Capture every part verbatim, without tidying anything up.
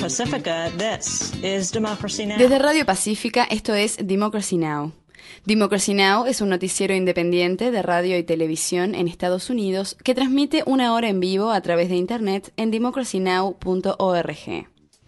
Pacifica, this is Democracy Now! Desde Radio Pacífica, esto es Democracy Now! Democracy Now! Es un noticiero independiente de radio y televisión en Estados Unidos que transmite una hora en vivo a través de internet en democracy now punto org.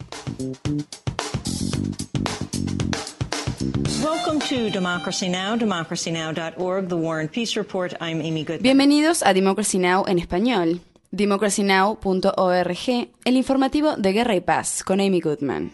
Welcome to Democracy Now!, democracy now dot org, The War and Peace Report. I'm Amy Goodman. Bienvenidos a Democracy Now! En español. democracy now punto org, el informativo de Guerra y Paz, con Amy Goodman.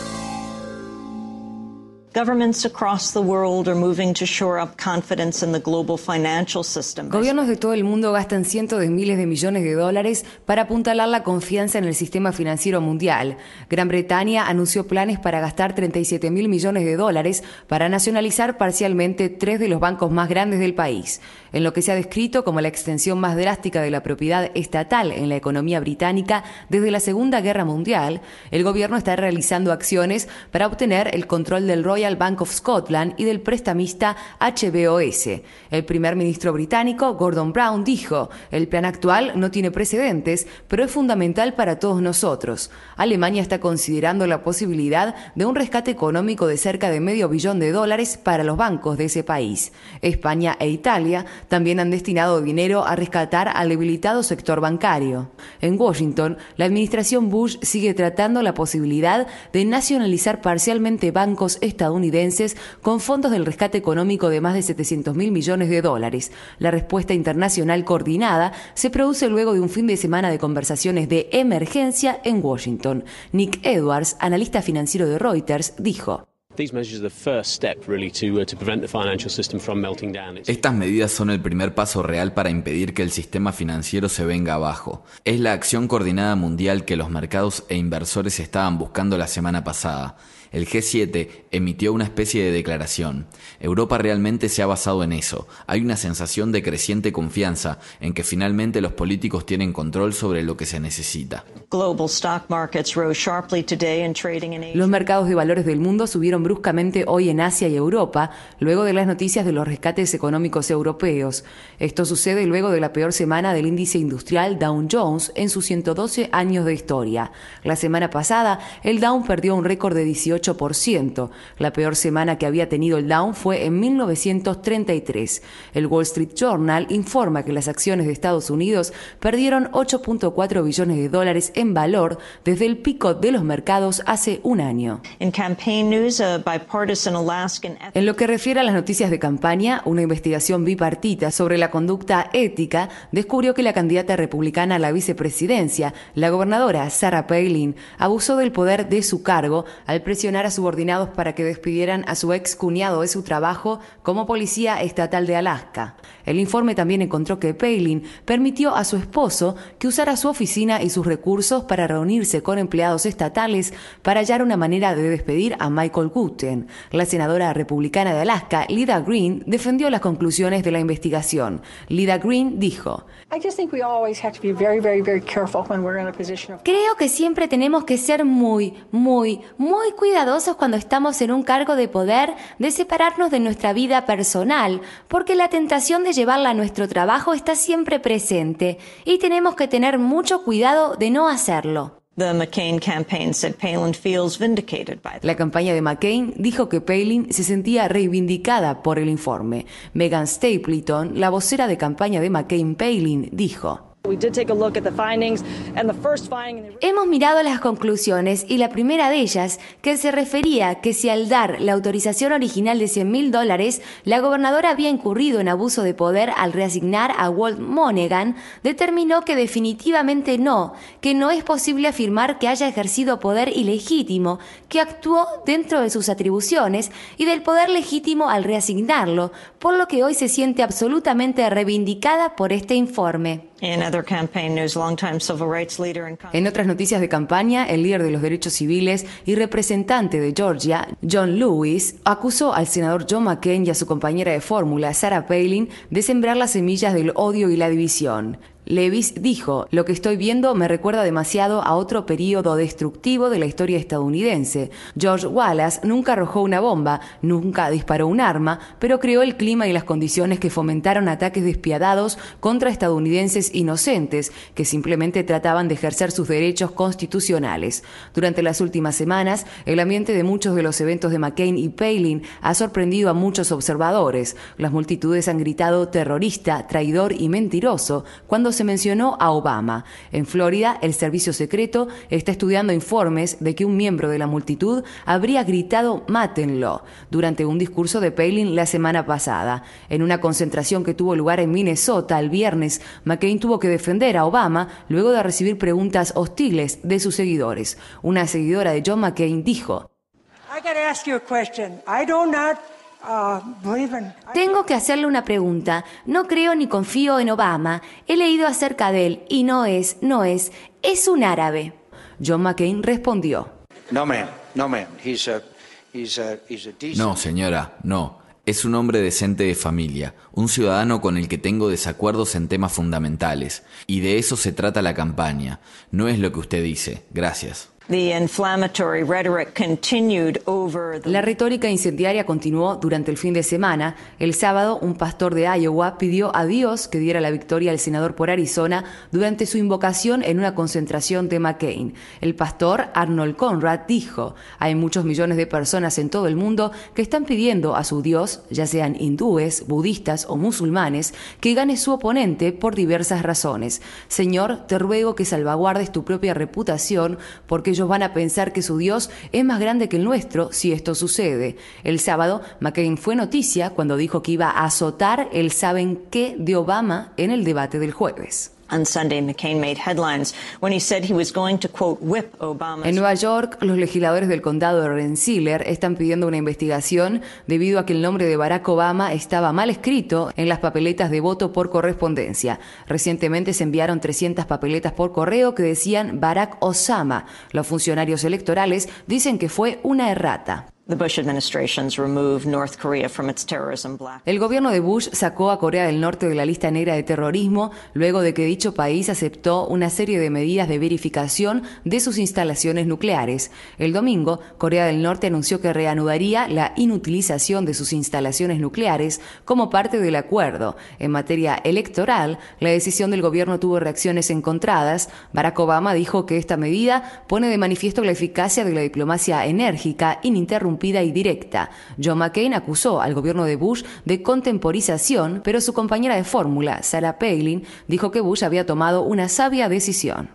Governments across the world are moving to shore up confidence in the global financial system. Gobiernos de todo el mundo gastan cientos de miles de millones de dólares para apuntalar la confianza en el sistema financiero mundial. Gran Bretaña anunció planes para gastar treinta y siete mil millones de dólares para nacionalizar parcialmente tres de los bancos más grandes del país, en lo que se ha descrito como la extensión más drástica de la propiedad estatal en la economía británica desde la Segunda Guerra Mundial. El gobierno está realizando acciones para obtener el control del Royal Bank of Scotland y del prestamista H B O S. El primer ministro británico, Gordon Brown, dijo: el plan actual no tiene precedentes, pero es fundamental para todos nosotros. Alemania está considerando la posibilidad de un rescate económico de cerca de medio billón de dólares para los bancos de ese país. España e Italia también han destinado dinero a rescatar al debilitado sector bancario. En Washington, la administración Bush sigue tratando la posibilidad de nacionalizar parcialmente bancos estadounidenses con fondos del rescate económico de más de setecientos mil millones de dólares. La respuesta internacional coordinada se produce luego de un fin de semana de conversaciones de emergencia en Washington. Nick Edwards, analista financiero de Reuters, dijo: Estas medidas son el primer paso real para impedir que el sistema financiero se venga abajo. Es la acción coordinada mundial que los mercados e inversores estaban buscando la semana pasada. El G siete emitió una especie de declaración. Europa realmente se ha basado en eso. Hay una sensación de creciente confianza en que finalmente los políticos tienen control sobre lo que se necesita. Los mercados de valores del mundo subieron bruscamente hoy en Asia y Europa, luego de las noticias de los rescates económicos europeos. Esto sucede luego de la peor semana del índice industrial Dow Jones en sus ciento doce años de historia. La semana pasada, el Dow perdió un récord de dieciocho por ciento. La peor semana que había tenido el Dow fue en mil novecientos treinta y tres. El Wall Street Journal informa que las acciones de Estados Unidos perdieron ocho punto cuatro billones de dólares en valor desde el pico de los mercados hace un año. En lo que refiere a las noticias de campaña, una investigación bipartita sobre la conducta ética descubrió que la candidata republicana a la vicepresidencia, la gobernadora Sarah Palin, abusó del poder de su cargo al presionar a subordinados para que despidieran a su ex cuñado de su trabajo como policía estatal de Alaska. El informe también encontró que Palin permitió a su esposo que usara su oficina y sus recursos para reunirse con empleados estatales para hallar una manera de despedir a Michael Guten. La senadora republicana de Alaska, Lida Green, defendió las conclusiones de la investigación. Lida Green dijo: Creo que siempre tenemos que ser muy, muy, muy cuidadosos cuando estamos en un cargo de poder de separarnos de nuestra vida personal, porque la tentación de llevarla a nuestro trabajo está siempre presente y tenemos que tener mucho cuidado de no hacerlo. The McCain campaign said Palin feels vindicated by that. La campaña de McCain dijo que Palin se sentía reivindicada por el informe. Megan Stapleton, la vocera de campaña de McCain-Palin, dijo: Hemos mirado las conclusiones y la primera de ellas, que se refería que si al dar la autorización original de cien mil dólares, la gobernadora había incurrido en abuso de poder al reasignar a Walt Monaghan, determinó que definitivamente no, que no es posible afirmar que haya ejercido poder ilegítimo, que actuó dentro de sus atribuciones y del poder legítimo al reasignarlo, por lo que hoy se siente absolutamente reivindicada por este informe. En otras noticias de campaña, el líder de los derechos civiles y representante de Georgia, John Lewis, acusó al senador John McCain y a su compañera de fórmula, Sarah Palin, de sembrar las semillas del odio y la división. Levis dijo: "Lo que estoy viendo me recuerda demasiado a otro período destructivo de la historia estadounidense. George Wallace nunca arrojó una bomba, nunca disparó un arma, pero creó el clima y las condiciones que fomentaron ataques despiadados contra estadounidenses inocentes que simplemente trataban de ejercer sus derechos constitucionales. Durante las últimas semanas, el ambiente de muchos de los eventos de McCain y Palin ha sorprendido a muchos observadores. Las multitudes han gritado terrorista, traidor y mentiroso cuando se mencionó a Obama. En Florida, el servicio secreto está estudiando informes de que un miembro de la multitud habría gritado "mátenlo" durante un discurso de Palin la semana pasada. En una concentración que tuvo lugar en Minnesota el viernes, McCain tuvo que defender a Obama luego de recibir preguntas hostiles de sus seguidores. Una seguidora de John McCain dijo: I gotta ask you a question. I do not Tengo que hacerle una pregunta. No creo ni confío en Obama. He leído acerca de él y no es, no es, es un árabe. John McCain respondió: No, ma'am. No, ma'am. He's a, he's a, he's a decent... No, señora, no. Es un hombre decente de familia, un ciudadano con el que tengo desacuerdos en temas fundamentales. Y de eso se trata la campaña. No es lo que usted dice. Gracias. La retórica incendiaria continuó durante el fin de semana. El sábado, un pastor de Iowa pidió a Dios que diera la victoria al senador por Arizona durante su invocación en una concentración de McCain. El pastor Arnold Conrad dijo: "Hay muchos millones de personas en todo el mundo que están pidiendo a su Dios, ya sean hindúes, budistas o musulmanes, que gane su oponente por diversas razones. Señor, te ruego que salvaguardes tu propia reputación, porque ellos van a pensar que su Dios es más grande que el nuestro si esto sucede". El sábado, McCain fue noticia cuando dijo que iba a azotar el "saben qué" de Obama en el debate del jueves. On Sunday, McCain made headlines when he said he was going to, quote, whip Obama's... En Nueva York, los legisladores del condado de Rensselaer están pidiendo una investigación debido a que el nombre de Barack Obama estaba mal escrito en las papeletas de voto por correspondencia. Recientemente se enviaron trescientas papeletas por correo que decían Barack Osama. Los funcionarios electorales dicen que fue una errata. The Bush administration's removed North Korea from its terrorism blacklist. El gobierno de Bush sacó a Corea del Norte de la lista negra de terrorismo luego de que dicho país aceptó una serie de medidas de verificación de sus instalaciones nucleares. El domingo, Corea del Norte anunció que reanudaría la inutilización de sus instalaciones nucleares como parte del acuerdo. En materia electoral, la decisión del gobierno tuvo reacciones encontradas. Barack Obama dijo que esta medida pone de manifiesto la eficacia de la diplomacia enérgica, ininterrumpida y directa. John McCain acusó al gobierno de Bush de contemporización, pero su compañera de fórmula, Sarah Palin, dijo que Bush había tomado una sabia decisión.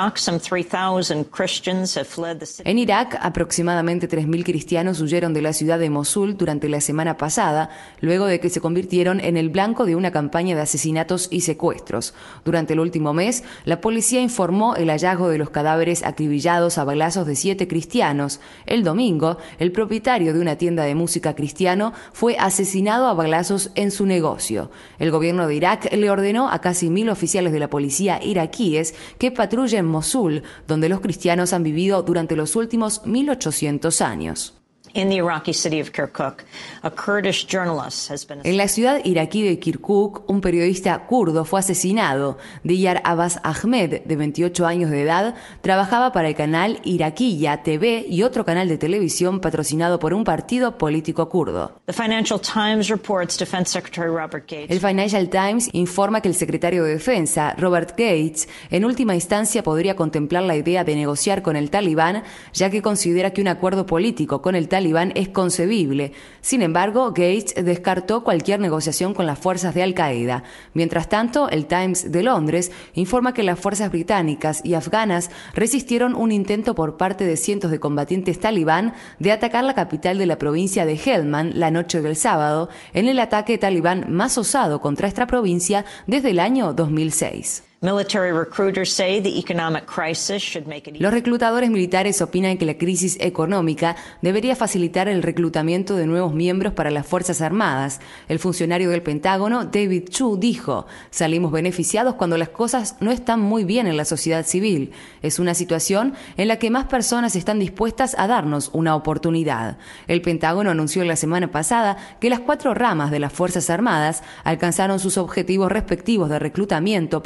En Irak, aproximadamente tres mil cristianos huyeron de la ciudad de Mosul durante la semana pasada, luego de que se convirtieron en el blanco de una campaña de asesinatos y secuestros. Durante el último mes, la policía informó el hallazgo de los cadáveres acribillados a balazos de siete cristianos. El domingo, el propio propietario de una tienda de música cristiano fue asesinado a balazos en su negocio. El gobierno de Irak le ordenó a casi mil oficiales de la policía iraquíes que patrullen Mosul, donde los cristianos han vivido durante los últimos mil ochocientos años. In the Iraqi city of Kirkuk, a Kurdish journalist has been... En la ciudad iraquí de Kirkuk, un periodista kurdo fue asesinado. Diyar Abbas Ahmed, de veintiocho años de edad, trabajaba para el canal Iraquiya T V y otro canal de televisión patrocinado por un partido político kurdo. The Financial Times reports Defense Secretary Robert Gates. El Financial Times informa que el secretario de Defensa, Robert Gates, en última instancia podría contemplar la idea de negociar con el Talibán, ya que considera que un acuerdo político con el Talibán es concebible. Sin embargo, Gates descartó cualquier negociación con las fuerzas de Al-Qaeda. Mientras tanto, el Times de Londres informa que las fuerzas británicas y afganas resistieron un intento por parte de cientos de combatientes talibán de atacar la capital de la provincia de Helmand la noche del sábado, en el ataque talibán más osado contra esta provincia desde el año dos mil seis. Military recruiters say the economic crisis should make it... Los reclutadores militares opinan que la crisis económica debería facilitar el reclutamiento de nuevos miembros para las Fuerzas Armadas. El funcionario del Pentágono, David Chu, dijo: "Salimos beneficiados cuando las cosas no están muy bien en la sociedad civil. Es una situación en la que más personas están dispuestas a darnos una oportunidad". El Pentágono anunció la semana pasada que las cuatro ramas de las Fuerzas Armadas alcanzaron sus objetivos respectivos de reclutamiento para el año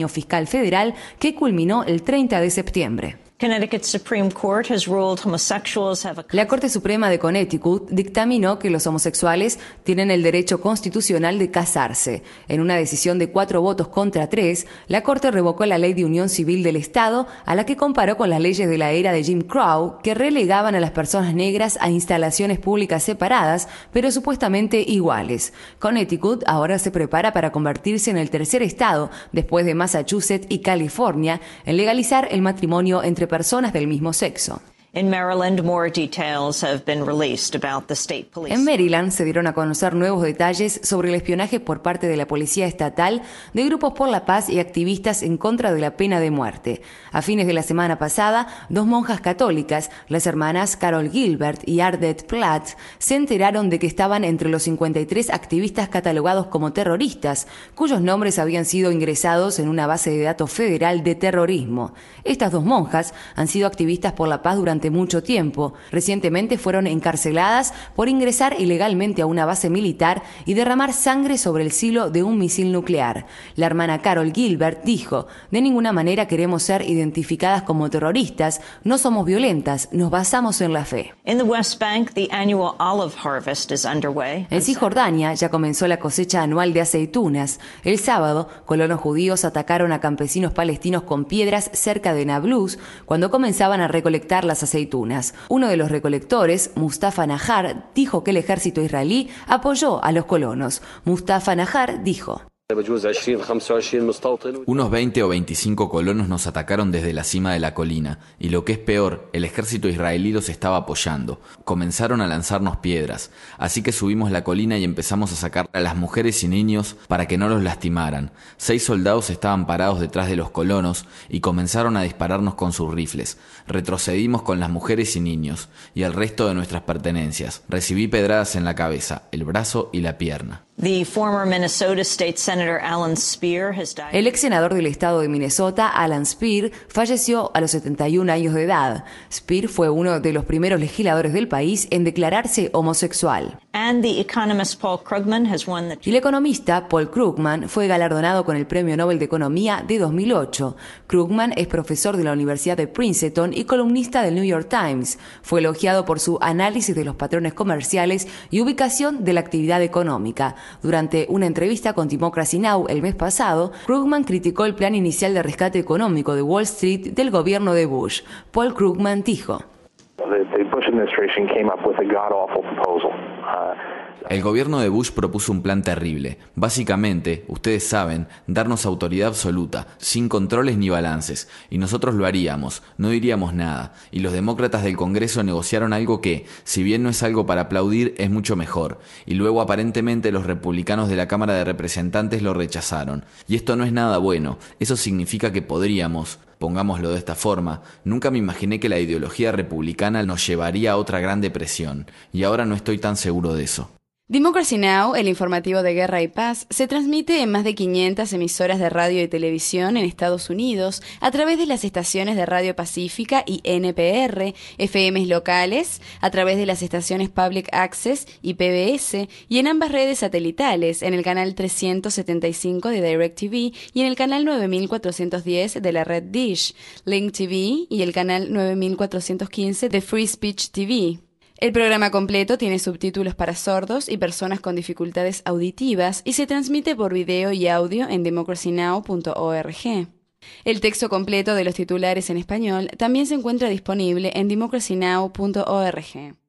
fiscal federal que culminó el treinta de septiembre. Connecticut Supreme Court has ruled homosexuals have a... La Corte Suprema de Connecticut dictaminó que los homosexuales tienen el derecho constitucional de casarse. En una decisión de cuatro votos contra tres, la Corte revocó la Ley de Unión Civil del Estado, a la que comparó con las leyes de la era de Jim Crow, que relegaban a las personas negras a instalaciones públicas separadas, pero supuestamente iguales. Connecticut ahora se prepara para convertirse en el tercer estado, después de Massachusetts y California, en legalizar el matrimonio entre personas del mismo sexo. In Maryland, more details have been released about the state police. En Maryland se dieron a conocer nuevos detalles sobre el espionaje por parte de la policía estatal de grupos por la paz y activistas en contra de la pena de muerte. A fines de la semana pasada, dos monjas católicas, las hermanas Carol Gilbert y Ardette Platt, se enteraron de que estaban entre los cincuenta y tres activistas catalogados como terroristas, cuyos nombres habían sido ingresados en una base de datos federal de terrorismo. Estas dos monjas han sido activistas por la paz durante mucho tiempo. Recientemente fueron encarceladas por ingresar ilegalmente a una base militar y derramar sangre sobre el silo de un misil nuclear. La hermana Carol Gilbert dijo: "De ninguna manera queremos ser identificadas como terroristas, no somos violentas, nos basamos en la fe". In the West Bank, the annual olive harvest is underway. En Cisjordania ya comenzó la cosecha anual de aceitunas. El sábado, colonos judíos atacaron a campesinos palestinos con piedras cerca de Nablus cuando comenzaban a recolectar las aceitunas. Uno de los recolectores, Mustafa Nahar, dijo que el ejército israelí apoyó a los colonos. Mustafa Nahar dijo: Unos veinte o veinticinco colonos nos atacaron desde la cima de la colina, y lo que es peor, el ejército israelí los estaba apoyando. Comenzaron a lanzarnos piedras, así que subimos la colina y empezamos a sacar a las mujeres y niños para que no los lastimaran. Seis soldados estaban parados detrás de los colonos y comenzaron a dispararnos con sus rifles. Retrocedimos con las mujeres y niños, y el resto de nuestras pertenencias. Recibí pedradas en la cabeza, el brazo y la pierna. The former Minnesota State Senator Alan Speer has died. El ex senador del estado de Minnesota, Alan Speer, falleció a los setenta y un años de edad. Speer fue uno de los primeros legisladores del país en declararse homosexual. And the economist Paul Krugman has won the... Y el economista Paul Krugman fue galardonado con el Premio Nobel de Economía de dos mil ocho. Krugman es profesor de la Universidad de Princeton y columnista del New York Times. Fue elogiado por su análisis de los patrones comerciales y ubicación de la actividad económica. Durante una entrevista con Democracy Now! El mes pasado, Krugman criticó el plan inicial de rescate económico de Wall Street del gobierno de Bush. Paul Krugman dijo: El gobierno de Bush propuso un plan terrible. Básicamente, ustedes saben, darnos autoridad absoluta, sin controles ni balances. Y nosotros lo haríamos, no diríamos nada. Y los demócratas del Congreso negociaron algo que, si bien no es algo para aplaudir, es mucho mejor. Y luego aparentemente los republicanos de la Cámara de Representantes lo rechazaron. Y esto no es nada bueno. Eso significa que podríamos... Pongámoslo de esta forma, nunca me imaginé que la ideología republicana nos llevaría a otra gran depresión, y ahora no estoy tan seguro de eso. Democracy Now!, el informativo de guerra y paz, se transmite en más de quinientas emisoras de radio y televisión en Estados Unidos a través de las estaciones de Radio Pacífica y N P R, F Ms locales, a través de las estaciones Public Access y P B S, y en ambas redes satelitales, en el canal trescientos setenta y cinco de DirecTV y en el canal nueve mil cuatrocientos diez de la red Dish, Link T V y el canal nueve mil cuatrocientos quince de Free Speech T V. El programa completo tiene subtítulos para sordos y personas con dificultades auditivas y se transmite por video y audio en democracy now punto org. El texto completo de los titulares en español también se encuentra disponible en democracy now punto org.